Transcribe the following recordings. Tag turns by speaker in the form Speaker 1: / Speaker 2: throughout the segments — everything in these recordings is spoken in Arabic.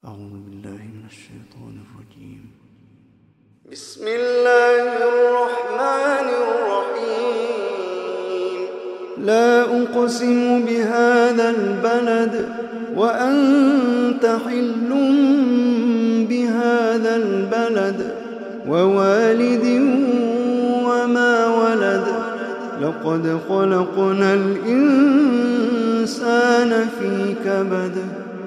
Speaker 1: أعوذ بالله من الشيطان الرجيم.
Speaker 2: بسم الله الرحمن الرحيم.
Speaker 1: لا أقسم بهذا البلد وأنت حل بهذا البلد ووالد وما ولد لقد خلقنا الإنسان في كبد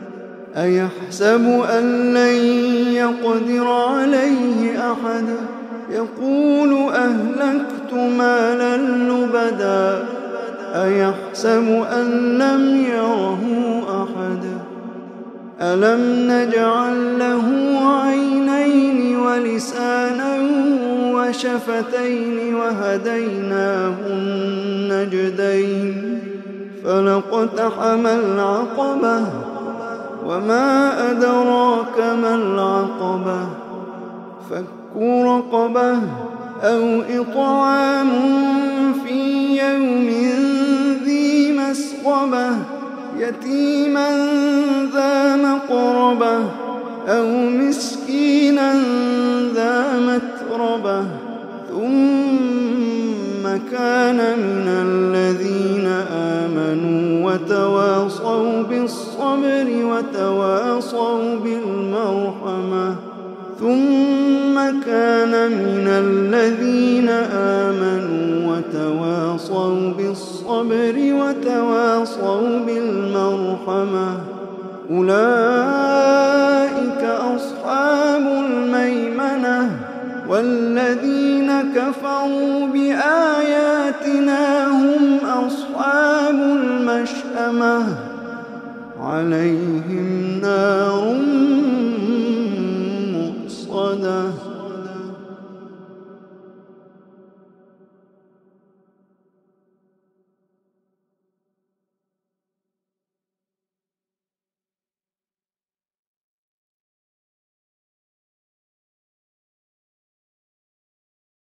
Speaker 1: أيحسب أن لن يقدر عليه أحد يقول أهلكت مالا لبدا أيحسب أن لم يره أحد ألم نجعل له عينين ولسانا وشفتين وهديناه النجدين فلاقتحم العقبة وما أدراك ما العقبة فك رقبة أو إطعام في يوم ذي مسغبة يتيما ذا مقربة أو مسكينا ذا متربة ثم كان من الذين آمنوا وتواصوا بالصبر وتواصوا بالمرحمة ثم كان من الذين آمنوا وتواصوا بالصبر وتواصوا بالمرحمة أولئك أصحاب الميمنة والذين كفروا بآياتنا هم أصحاب المشأمة عليهم نار